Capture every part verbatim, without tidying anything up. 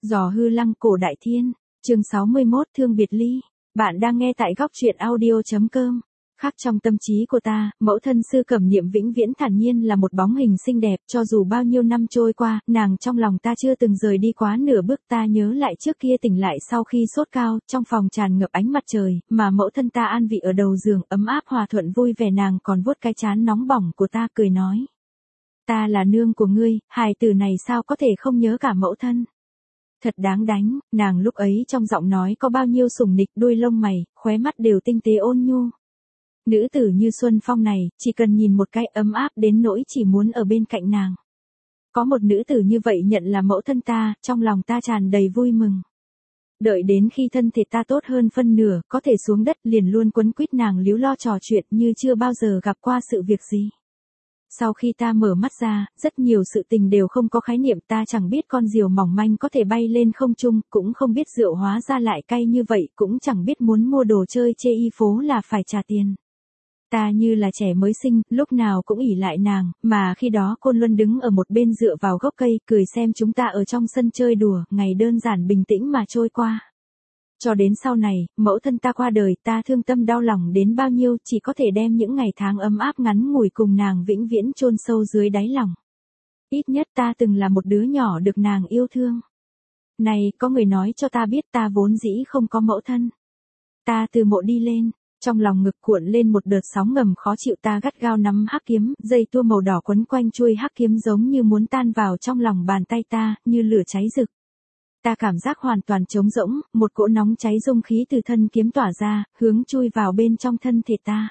Giò hư lăng cổ đại thiên, chương sáu mươi mốt thương biệt ly. Bạn đang nghe tại góc truyện audio.com. Khắc trong tâm trí của ta, mẫu thân Sư Cẩm Niệm vĩnh viễn thản nhiên là một bóng hình xinh đẹp, cho dù bao nhiêu năm trôi qua, nàng trong lòng ta chưa từng rời đi quá nửa bước. Ta nhớ lại trước kia tỉnh lại sau khi sốt cao, trong phòng tràn ngập ánh mặt trời, mà mẫu thân ta an vị ở đầu giường, ấm áp hòa thuận vui vẻ, nàng còn vuốt cái trán nóng bỏng của ta cười nói: "Ta là nương của ngươi, hài tử này sao có thể không nhớ cả mẫu thân." Thật đáng đánh, nàng lúc ấy trong giọng nói có bao nhiêu sủng nịch, đuôi lông mày, khóe mắt đều tinh tế ôn nhu. Nữ tử như Xuân Phong này, chỉ cần nhìn một cái ấm áp đến nỗi chỉ muốn ở bên cạnh nàng. Có một nữ tử như vậy nhận là mẫu thân ta, trong lòng ta tràn đầy vui mừng. Đợi đến khi thân thể ta tốt hơn phân nửa, có thể xuống đất liền luôn quấn quýt nàng líu lo trò chuyện như chưa bao giờ gặp qua sự việc gì. Sau khi ta mở mắt ra, rất nhiều sự tình đều không có khái niệm, ta chẳng biết con diều mỏng manh có thể bay lên không trung, cũng không biết rượu hóa ra lại cay như vậy, cũng chẳng biết muốn mua đồ chơi chê y phố là phải trả tiền. Ta như là trẻ mới sinh, lúc nào cũng ỷ lại nàng, mà khi đó Côn Luân đứng ở một bên dựa vào gốc cây, cười xem chúng ta ở trong sân chơi đùa, ngày đơn giản bình tĩnh mà trôi qua. Cho đến sau này, mẫu thân ta qua đời, ta thương tâm đau lòng đến bao nhiêu, chỉ có thể đem những ngày tháng ấm áp ngắn ngủi cùng nàng vĩnh viễn chôn sâu dưới đáy lòng. Ít nhất ta từng là một đứa nhỏ được nàng yêu thương. Này, có người nói cho ta biết ta vốn dĩ không có mẫu thân. Ta từ mộ đi lên, trong lòng ngực cuộn lên một đợt sóng ngầm khó chịu, ta gắt gao nắm hắc kiếm, dây tua màu đỏ quấn quanh chuôi hắc kiếm giống như muốn tan vào trong lòng bàn tay ta, như lửa cháy rực. Ta cảm giác hoàn toàn trống rỗng, một cỗ nóng cháy dung khí từ thân kiếm tỏa ra, hướng chui vào bên trong thân thể ta.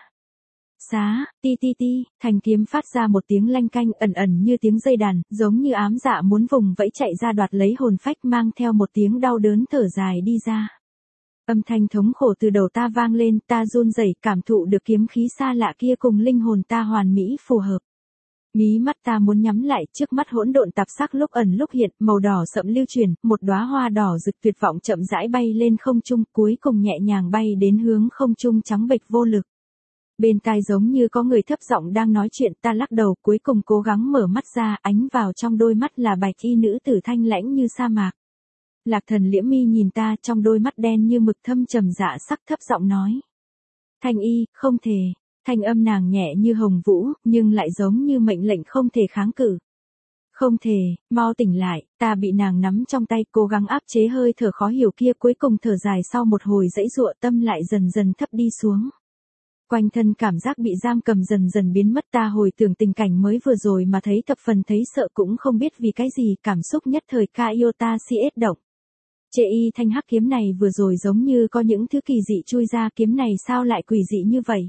Xá, ti ti ti, thanh kiếm phát ra một tiếng lanh canh ẩn ẩn như tiếng dây đàn, giống như ám dạ muốn vùng vẫy chạy ra đoạt lấy hồn phách, mang theo một tiếng đau đớn thở dài đi ra. Âm thanh thống khổ từ đầu ta vang lên, ta run rẩy cảm thụ được kiếm khí xa lạ kia cùng linh hồn ta hoàn mỹ phù hợp. Mí mắt ta muốn nhắm lại, trước mắt hỗn độn tạp sắc lúc ẩn lúc hiện, màu đỏ sậm lưu chuyển, một đóa hoa đỏ rực tuyệt vọng chậm rãi bay lên không trung, cuối cùng nhẹ nhàng bay đến hướng không trung trắng bệch vô lực. Bên tai giống như có người thấp giọng đang nói chuyện, ta lắc đầu, cuối cùng cố gắng mở mắt ra, ánh vào trong đôi mắt là bạch y nữ tử thanh lãnh như sa mạc. Lạc Thần liễm mi nhìn ta, trong đôi mắt đen như mực thâm trầm dạ sắc, thấp giọng nói: "Thanh y, không thể." Thanh âm nàng nhẹ như hồng vũ, nhưng lại giống như mệnh lệnh không thể kháng cự. "Không thể, mau tỉnh lại." Ta bị nàng nắm trong tay, cố gắng áp chế hơi thở khó hiểu kia, cuối cùng thở dài sau một hồi dãy dụa, tâm lại dần dần thấp đi xuống. Quanh thân cảm giác bị giam cầm dần dần biến mất, ta hồi tưởng tình cảnh mới vừa rồi mà thấy thập phần thấy sợ, cũng không biết vì cái gì, cảm xúc nhất thời ca yêu ta si ết động. Chê y thanh hắc kiếm này vừa rồi giống như có những thứ kỳ dị chui ra, kiếm này sao lại quỷ dị như vậy?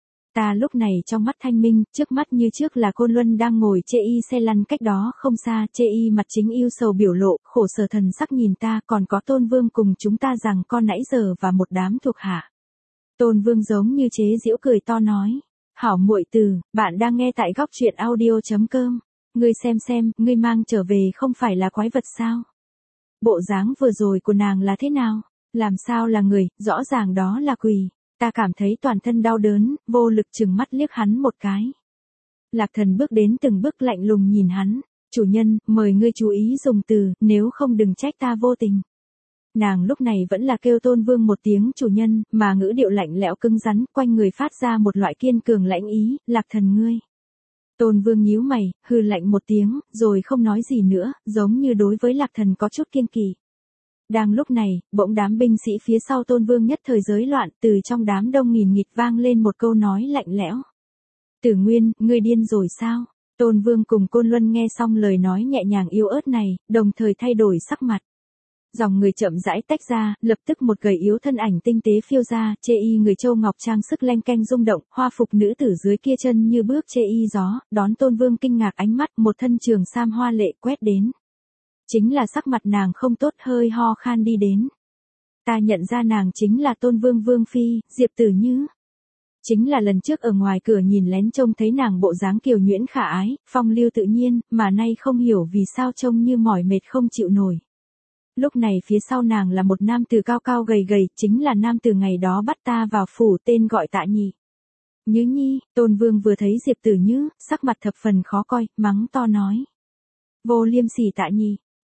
Ta lúc này trong mắt thanh minh, trước mắt như trước là Côn Luân đang ngồi chê y xe lăn cách đó không xa, chê y mặt chính yêu sầu biểu lộ, khổ sở thần sắc nhìn ta, còn có Tôn Vương cùng chúng ta rằng con nãy giờ và một đám thuộc hạ. Tôn Vương giống như chế giễu cười to nói: "Hảo muội tử, bạn đang nghe tại góc truyện audio.com. Ngươi xem xem, ngươi mang trở về không phải là quái vật sao? Bộ dáng vừa rồi của nàng là thế nào? Làm sao là người, rõ ràng đó là quỷ." Ta cảm thấy toàn thân đau đớn, vô lực trừng mắt liếc hắn một cái. Lạc Thần bước đến từng bước lạnh lùng nhìn hắn: "Chủ nhân, mời ngươi chú ý dùng từ, nếu không đừng trách ta vô tình." Nàng lúc này vẫn là kêu Tôn Vương một tiếng chủ nhân, mà ngữ điệu lạnh lẽo cứng rắn, quanh người phát ra một loại kiên cường lãnh ý: "Lạc Thần ngươi." Tôn Vương nhíu mày, hừ lạnh một tiếng, rồi không nói gì nữa, giống như đối với Lạc Thần có chút kiêng kỵ. Đang lúc này, bỗng đám binh sĩ phía sau Tôn Vương nhất thời rối loạn, từ trong đám đông nghìn nghịt vang lên một câu nói lạnh lẽo: "Tử Nguyên, ngươi điên rồi sao?" Tôn Vương cùng Côn Luân nghe xong lời nói nhẹ nhàng yếu ớt này, đồng thời thay đổi sắc mặt. Dòng người chậm rãi tách ra, lập tức một gầy yếu thân ảnh tinh tế phiêu ra, chê y người châu ngọc trang sức leng keng rung động, hoa phục nữ tử dưới kia chân như bước chê y gió, đón Tôn Vương kinh ngạc ánh mắt, một thân trường sam hoa lệ quét đến. Chính là sắc mặt nàng không tốt, hơi ho khan đi đến. Ta nhận ra nàng chính là Tôn Vương Vương Phi, Diệp Tử Như. Chính là lần trước ở ngoài cửa nhìn lén trông thấy nàng bộ dáng kiều nhuyễn khả ái, phong lưu tự nhiên, mà nay không hiểu vì sao trông như mỏi mệt không chịu nổi. Lúc này phía sau nàng là một nam tử cao cao gầy gầy, chính là nam tử ngày đó bắt ta vào phủ, tên gọi Tạ Nhị. Như nhi, Tôn Vương vừa thấy Diệp Tử Như, sắc mặt thập phần khó coi, mắng to nói: "Vô liêm sỉ Tạ Nhị,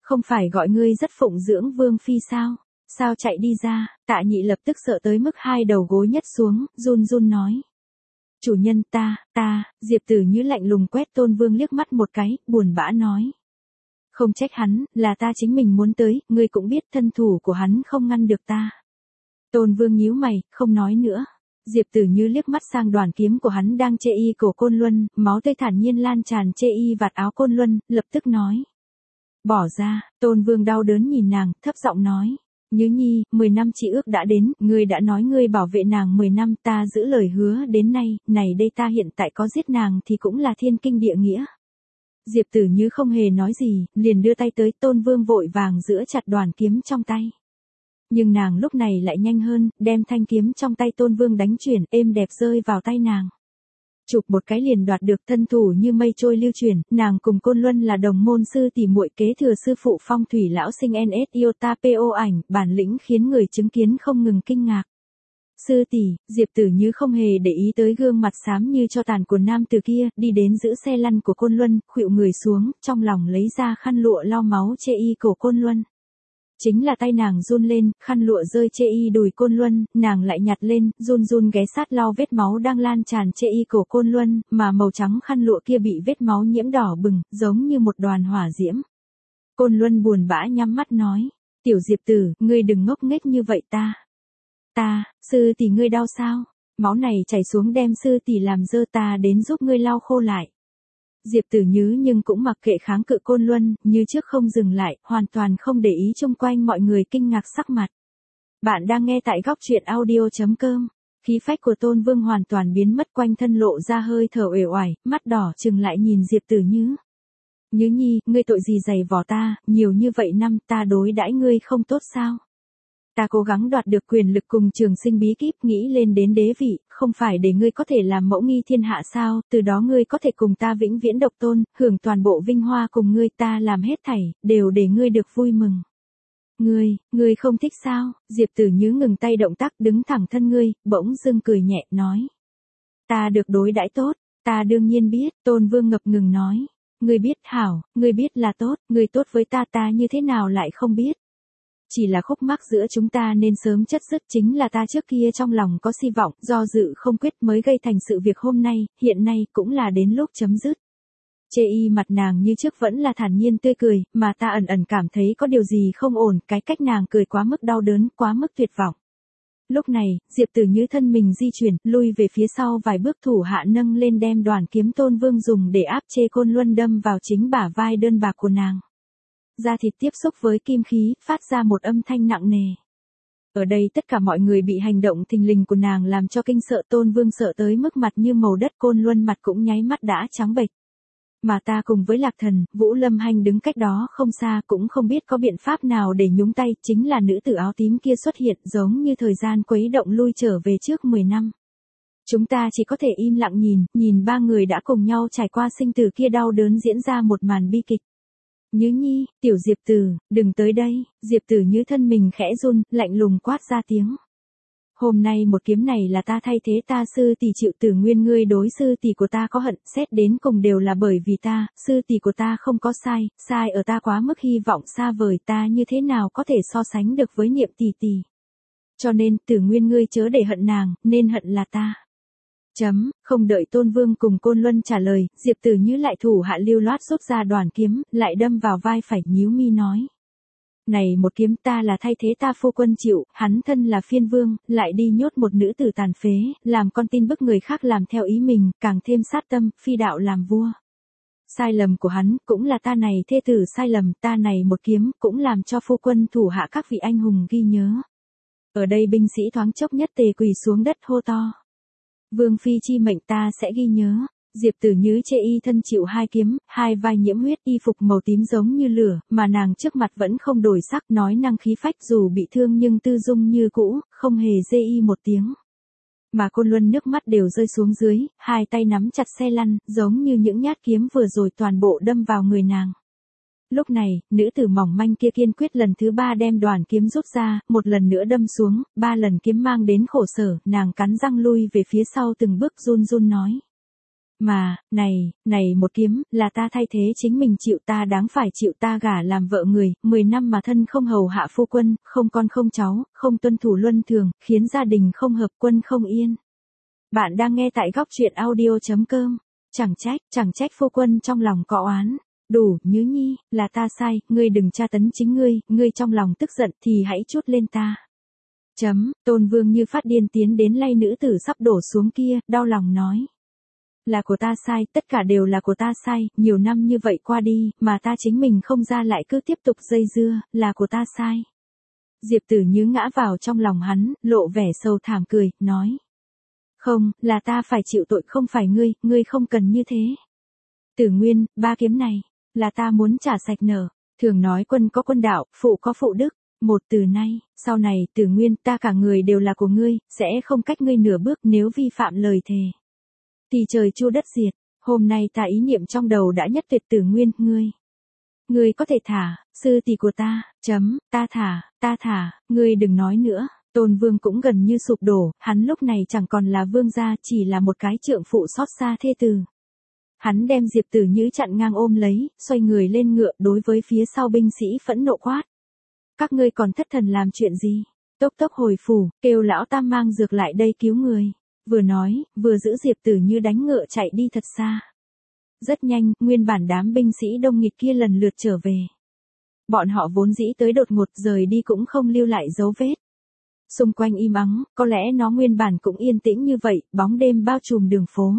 Không phải gọi ngươi rất phụng dưỡng Vương Phi sao? Sao chạy đi ra? Tạ Nhị lập tức sợ tới mức hai đầu gối nhất xuống, run run nói. Chủ nhân ta, ta, Diệp Tử Như lạnh lùng quét Tôn Vương liếc mắt một cái, buồn bã nói. Không trách hắn, là ta chính mình muốn tới, ngươi cũng biết thân thủ của hắn không ngăn được ta. Tôn Vương nhíu mày, không nói nữa. Diệp Tử Như liếc mắt sang đoàn kiếm của hắn đang chê y cổ Côn Luân, máu tươi thản nhiên lan tràn chê y vạt áo Côn Luân, lập tức nói. Bỏ ra, Tôn Vương đau đớn nhìn nàng, thấp giọng nói. Như Nhi, mười năm chị ước đã đến, ngươi đã nói ngươi bảo vệ nàng mười năm, ta giữ lời hứa đến nay, này đây ta hiện tại có giết nàng thì cũng là thiên kinh địa nghĩa. Diệp Tử Như không hề nói gì, liền đưa tay tới, Tôn Vương vội vàng giữ chặt đoàn kiếm trong tay. Nhưng nàng lúc này lại nhanh hơn, đem thanh kiếm trong tay Tôn Vương đánh chuyển, êm đẹp rơi vào tay nàng. Chụp một cái liền đoạt được, thân thủ như mây trôi lưu chuyển, nàng cùng Côn Luân là đồng môn sư tỷ muội, kế thừa sư phụ Phong Thủy lão sinh en ét Iota po ảnh, bản lĩnh khiến người chứng kiến không ngừng kinh ngạc. Sư tỷ, Diệp Tử Như không hề để ý tới gương mặt xám như cho tàn của nam tử kia, đi đến giữ xe lăn của Côn Luân, khuỵu người xuống, trong lòng lấy ra khăn lụa lau máu chê y cổ Côn Luân. Chính là tay nàng run lên, khăn lụa rơi chê y đùi Côn Luân, nàng lại nhặt lên, run run ghé sát lau vết máu đang lan tràn chê y cổ Côn Luân, mà màu trắng khăn lụa kia bị vết máu nhiễm đỏ bừng, giống như một đoàn hỏa diễm. Côn Luân buồn bã nhắm mắt nói, tiểu Diệp Tử, ngươi đừng ngốc nghếch như vậy ta. Ta, sư tỷ ngươi đau sao? Máu này chảy xuống đem sư tỷ làm dơ, ta đến giúp ngươi lau khô lại. Diệp Tử Như nhưng cũng mặc kệ kháng cự Côn Luân, như trước không dừng lại, hoàn toàn không để ý chung quanh mọi người kinh ngạc sắc mặt. Bạn đang nghe tại góc truyện audio chấm com. Khí phách của Tôn Vương hoàn toàn biến mất, quanh thân lộ ra hơi thở uể oải, mắt đỏ trừng lại nhìn Diệp Tử Như. Như Nhi, ngươi tội gì giày vò ta, nhiều như vậy năm ta đối đãi ngươi không tốt sao? Ta cố gắng đoạt được quyền lực cùng trường sinh bí kíp, nghĩ lên đến đế vị, không phải để ngươi có thể làm mẫu nghi thiên hạ sao, từ đó ngươi có thể cùng ta vĩnh viễn độc tôn, hưởng toàn bộ vinh hoa cùng ngươi, ta làm hết thảy, đều để ngươi được vui mừng. Ngươi, ngươi không thích sao? Diệp Tử Như ngừng tay động tác, đứng thẳng thân ngươi, bỗng dưng cười nhẹ, nói. Ta được đối đãi tốt, ta đương nhiên biết, Tôn Vương ngập ngừng nói. Ngươi biết hảo, ngươi biết là tốt, ngươi tốt với ta, ta như thế nào lại không biết. Chỉ là khúc mắc giữa chúng ta nên sớm chấm dứt, chính là ta trước kia trong lòng có hy vọng, do dự không quyết mới gây thành sự việc hôm nay, hiện nay cũng là đến lúc chấm dứt. Chê y mặt nàng như trước vẫn là thản nhiên tươi cười, mà ta ẩn ẩn cảm thấy có điều gì không ổn, cái cách nàng cười quá mức đau đớn, quá mức tuyệt vọng. Lúc này, Diệp Tử Như thân mình di chuyển, lui về phía sau vài bước, thủ hạ nâng lên đem đoàn kiếm Tôn Vương dùng để áp chê Côn Luân đâm vào chính bả vai đơn bạc của nàng. Da thịt tiếp xúc với kim khí, phát ra một âm thanh nặng nề. Ở đây tất cả mọi người bị hành động thình lình của nàng làm cho kinh sợ, Tôn Vương sợ tới mức mặt như màu đất, Côn Luân mặt cũng nháy mắt đã trắng bệch. Mà ta cùng với Lạc Thần, Vũ Lâm Hanh đứng cách đó không xa, cũng không biết có biện pháp nào để nhúng tay, chính là nữ tử áo tím kia xuất hiện, giống như thời gian khuấy động lui trở về trước mười năm. Chúng ta chỉ có thể im lặng nhìn, nhìn ba người đã cùng nhau trải qua sinh tử kia đau đớn diễn ra một màn bi kịch. Như Nhi, tiểu Diệp Tử, đừng tới đây. Diệp Tử Như thân mình khẽ run, lạnh lùng quát ra tiếng. Hôm nay một kiếm này là ta thay thế ta sư tỷ chịu tử nguyên, ngươi đối sư tỷ của ta có hận, xét đến cùng đều là bởi vì ta, sư tỷ của ta không có sai, sai ở ta quá mức hy vọng xa vời, ta như thế nào có thể so sánh được với Niệm tỷ tỷ. Cho nên, tử nguyên ngươi chớ để hận nàng, nên hận là ta. Chấm, không đợi Tôn Vương cùng Côn Luân trả lời, Diệp Tử Như lại thủ hạ lưu loát rút ra đoàn kiếm, lại đâm vào vai phải, nhíu mi nói. Này một kiếm ta là thay thế ta phu quân chịu, hắn thân là phiên vương, lại đi nhốt một nữ tử tàn phế, làm con tin bức người khác làm theo ý mình, càng thêm sát tâm, phi đạo làm vua. Sai lầm của hắn, cũng là ta này thê tử sai lầm, ta này một kiếm, cũng làm cho phu quân thủ hạ các vị anh hùng ghi nhớ. Ở đây binh sĩ thoáng chốc nhất tề quỳ xuống đất hô to. Vương phi chi mệnh ta sẽ ghi nhớ. Diệp Tử Như chê y thân chịu hai kiếm, hai vai nhiễm huyết, y phục màu tím giống như lửa, mà nàng trước mặt vẫn không đổi sắc, nói năng khí phách, dù bị thương nhưng tư dung như cũ, không hề dê y một tiếng. Mà Côn Luân nước mắt đều rơi xuống dưới, hai tay nắm chặt xe lăn, giống như những nhát kiếm vừa rồi toàn bộ đâm vào người nàng. Lúc này, nữ tử mỏng manh kia kiên quyết lần thứ ba đem đoàn kiếm rút ra, một lần nữa đâm xuống, ba lần kiếm mang đến khổ sở, nàng cắn răng lui về phía sau từng bước, run run nói. Mà, này, này một kiếm, là ta thay thế chính mình chịu, ta đáng phải chịu, ta gả làm vợ người, mười năm mà thân không hầu hạ phu quân, không con không cháu, không tuân thủ luân thường, khiến gia đình không hợp, quân không yên. Bạn đang nghe tại góc truyện audio.com. Chẳng trách, chẳng trách phu quân trong lòng có oán. Đủ, Nhứ Nhi, là ta sai, ngươi đừng tra tấn chính ngươi, ngươi trong lòng tức giận thì hãy trút lên ta. Chấm, Tôn Vương như phát điên tiến đến lay nữ tử sắp đổ xuống kia, đau lòng nói. Là của ta sai, tất cả đều là của ta sai, nhiều năm như vậy qua đi, mà ta chính mình không ra lại cứ tiếp tục dây dưa, là của ta sai. Diệp Tử Nhứ ngã vào trong lòng hắn, lộ vẻ sầu thảm cười, nói. Không, là ta phải chịu tội, không phải ngươi, ngươi không cần như thế. Tử Nguyên, ba kiếm này, là ta muốn trả sạch nợ. Thường nói quân có quân đạo, phụ có phụ đức. Một từ nay, sau này, Tử Nguyên, ta cả người đều là của ngươi, sẽ không cách ngươi nửa bước nếu vi phạm lời thề. Thì trời chu đất diệt, hôm nay ta ý niệm trong đầu đã nhất tuyệt. Tử Nguyên, ngươi. Ngươi có thể thả, sư tỷ của ta, chấm, ta thả, ta thả, ngươi đừng nói nữa. Tôn Vương cũng gần như sụp đổ, hắn lúc này chẳng còn là vương gia, chỉ là một cái trượng phụ xót xa thê tử. Hắn đem Diệp Tử Nhứ chặn ngang ôm lấy, xoay người lên ngựa đối với phía sau binh sĩ phẫn nộ quát. Các ngươi còn thất thần làm chuyện gì? Tốc tốc hồi phủ, kêu lão tam mang dược lại đây cứu người. Vừa nói, vừa giữ Diệp Tử Nhứ đánh ngựa chạy đi thật xa. Rất nhanh, nguyên bản đám binh sĩ đông nghịt kia lần lượt trở về. Bọn họ vốn dĩ tới đột ngột rời đi cũng không lưu lại dấu vết. Xung quanh im ắng, có lẽ nó nguyên bản cũng yên tĩnh như vậy, bóng đêm bao trùm đường phố.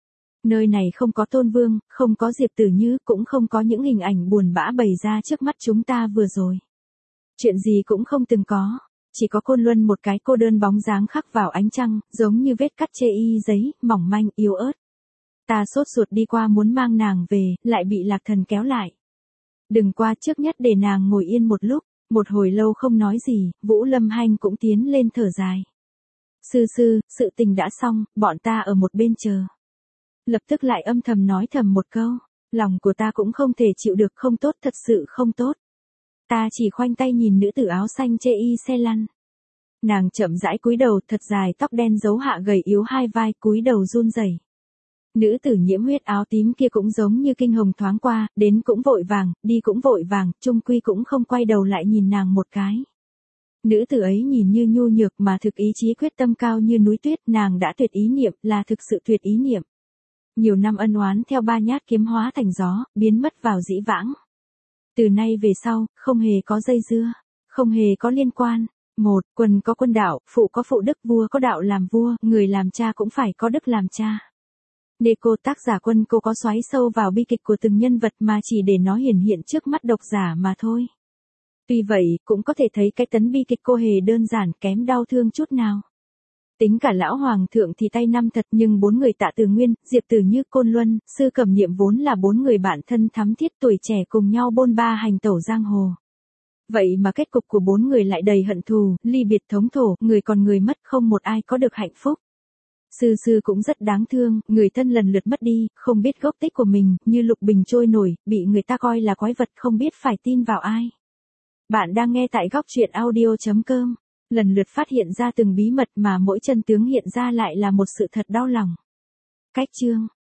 Nơi này không có Tôn Vương, không có Diệp Tử Nhứ, cũng không có những hình ảnh buồn bã bày ra trước mắt chúng ta vừa rồi. Chuyện gì cũng không từng có, chỉ có Côn Luân một cái cô đơn bóng dáng khắc vào ánh trăng, giống như vết cắt chê y giấy, mỏng manh, yếu ớt. Ta sốt ruột đi qua muốn mang nàng về, lại bị Lạc Thần kéo lại. Đừng qua trước nhất để nàng ngồi yên một lúc. Một hồi lâu không nói gì, Vũ Lâm Hanh cũng tiến lên thở dài. Sư sư, sự tình đã xong, bọn ta ở một bên chờ. Lập tức lại âm thầm nói thầm một câu, lòng của ta cũng không thể chịu được, không tốt, thật sự không tốt. Ta chỉ khoanh tay nhìn nữ tử áo xanh chê y xe lăn. Nàng chậm rãi cúi đầu, thật dài tóc đen giấu hạ gầy yếu hai vai, cúi đầu run rẩy. Nữ tử nhiễm huyết áo tím kia cũng giống như kinh hồng thoáng qua, đến cũng vội vàng, đi cũng vội vàng, chung quy cũng không quay đầu lại nhìn nàng một cái. Nữ tử ấy nhìn như nhu nhược mà thực ý chí quyết tâm cao như núi tuyết, nàng đã tuyệt ý niệm, là thực sự tuyệt ý niệm. Nhiều năm ân oán theo ba nhát kiếm hóa thành gió, biến mất vào dĩ vãng. Từ nay về sau, không hề có dây dưa, không hề có liên quan. Một, quân có quân đạo, phụ có phụ đức, vua có đạo làm vua, người làm cha cũng phải có đức làm cha. Neko tác giả Quân Cô có xoáy sâu vào bi kịch của từng nhân vật mà chỉ để nó hiển hiện trước mắt độc giả mà thôi. Tuy vậy, cũng có thể thấy cái tấn bi kịch cô hề đơn giản, kém đau thương chút nào. Tính cả lão hoàng thượng thì tay năm thật, nhưng bốn người Tạ Từ Nguyên, Diệp Tử Nhứ, Côn Luân, Sư Cẩm Niệm vốn là bốn người bạn thân thắm thiết tuổi trẻ cùng nhau bôn ba hành tẩu giang hồ. Vậy mà kết cục của bốn người lại đầy hận thù, ly biệt thống thổ, người còn người mất, không một ai có được hạnh phúc. Sư sư cũng rất đáng thương, người thân lần lượt mất đi, không biết gốc tích của mình, như lục bình trôi nổi, bị người ta coi là quái vật, không biết phải tin vào ai. Bạn đang nghe tại góc truyện audio.com. Lần lượt phát hiện ra từng bí mật mà mỗi chân tướng hiện ra lại là một sự thật đau lòng. Cách chương